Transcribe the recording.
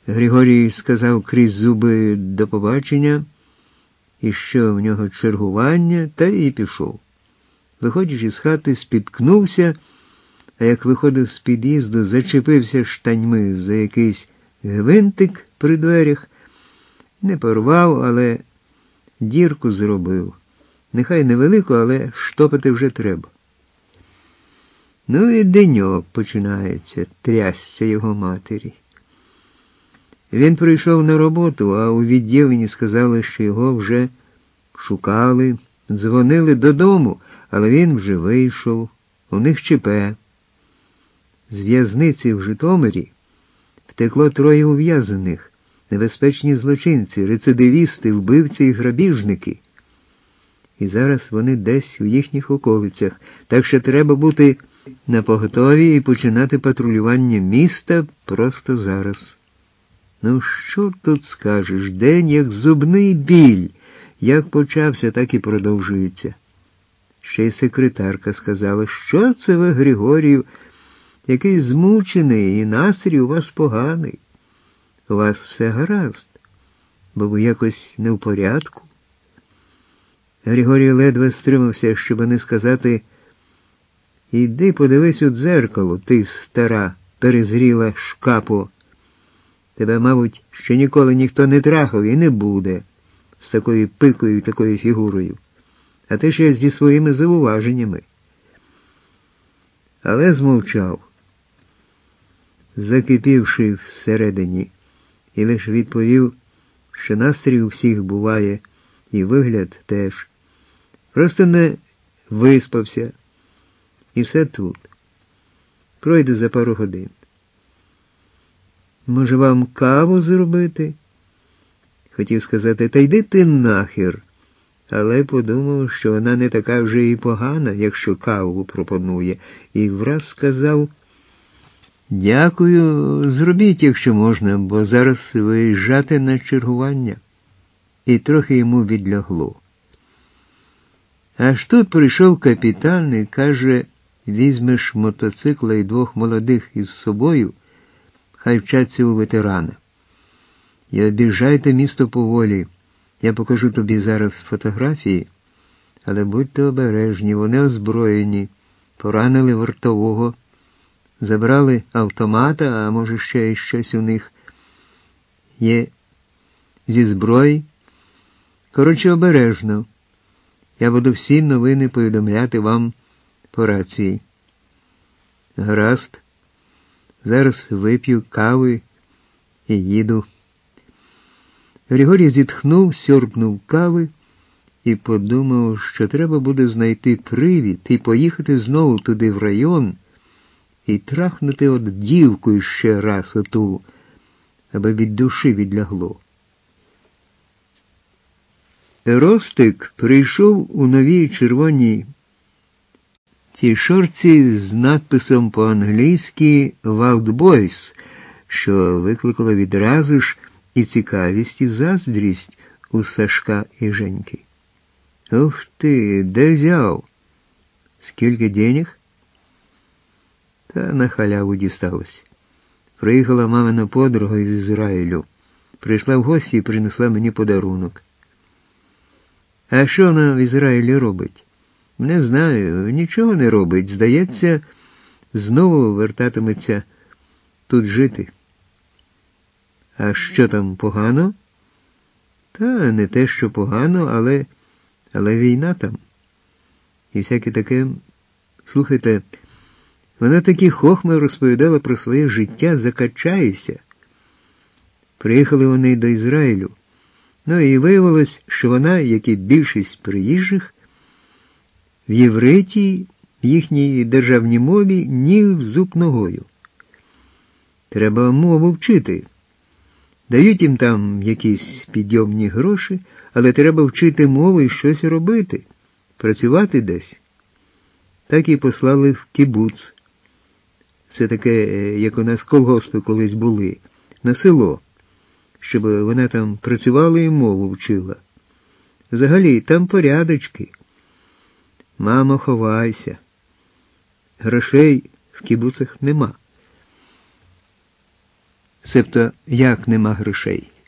Григорій сказав крізь зуби «до побачення», і що в нього чергування, та і пішов. Виходячи з хати, спіткнувся, а як виходив з під'їзду, зачепився штаньми за якийсь гвинтик при дверях, не порвав, але дірку зробив. Нехай невелику, але штопати вже треба. Ну і деньок починається, трясця його матері. Він прийшов на роботу, а у відділенні сказали, що його вже шукали, дзвонили додому, але він вже вийшов, у них ЧП. З в'язниці в Житомирі втекло 3 ув'язаних, небезпечні злочинці, рецидивісти, вбивці і грабіжники. І зараз вони десь у їхніх околицях, так що треба бути напоготові і починати патрулювання міста просто зараз. Ну, що тут скажеш? День як зубний біль. Як почався, так і продовжується. Ще й секретарка сказала, що це ви, Григорію, який змучений і настрій у вас поганий. У вас все гаразд, бо ви якось не в порядку. Григорій ледве стримався, щоб не сказати: «Іди подивись у дзеркало, ти стара, перезріла шкапо. Тебе, мабуть, ще ніколи ніхто не трахав і не буде з такою пикою і такою фігурою. А ти ще зі своїми зауваженнями». Але змовчав, закипівши всередині, і лише відповів, що настрій у всіх буває, і вигляд теж. Просто не виспався, і все тут. Пройде за пару годин. Може, вам каву зробити? Хотів сказати, та йди ти нахер. Але подумав, що вона не така вже і погана, якщо каву пропонує, і враз сказав: «Дякую, зробіть, якщо можна, бо зараз виїжджати на чергування». І трохи йому відлягло. Аж тут прийшов капітан і каже: «Візьмеш мотоцикла і 2 молодих із собою, хай вчаться у ветерана. І об'їжджайте місто поволі. Я покажу тобі зараз фотографії, але будьте обережні, вони озброєні, поранили вартового, забрали автомата, а може ще й щось у них є зі зброї. Коротше, обережно. Я буду всі новини повідомляти вам по рації». «Гаразд. Зараз вип'ю кави і їду». Григорій зітхнув, сьорбнув кави і подумав, що треба буде знайти привід і поїхати знову туди в район і трахнути от дівку ще раз оту, аби від душі відлягло. Ростик прийшов у новій червоній тішорці з надписом по-англійськи «Wild Boys», що викликало відразу ж і цікавість, і заздрість у Сашка і Женьки. «Ух ти, де взяв? Скільки денег?» Та на халяву дісталось. Приїхала мамина подруга із Ізраїлю. Прийшла в гості і принесла мені подарунок. «А що вона в Ізраїлі робить?» «Не знаю, нічого не робить. Здається, знову вертатиметься тут жити». «А що там, погано?» «Та не те, що погано, але війна там. І всяке таке. Слухайте, вона такі хохми розповідала про своє життя, закачаєшся». Приїхали вони до Ізраїлю. Ну і виявилось, що вона, як і більшість приїжджих, в євриті, в їхній державній мові, ні в зуб ногою. Треба мову вчити. Дають їм там якісь підйомні гроші, але треба вчити мову і щось робити, працювати десь. Так і послали в кібуц. Це таке, як у нас колгоспи колись були, на село, щоб вона там працювала і мову вчила. Взагалі, там порядочки. Мамо, ховайся. Грошей в кібуцах нема. Себто, як нема грошей?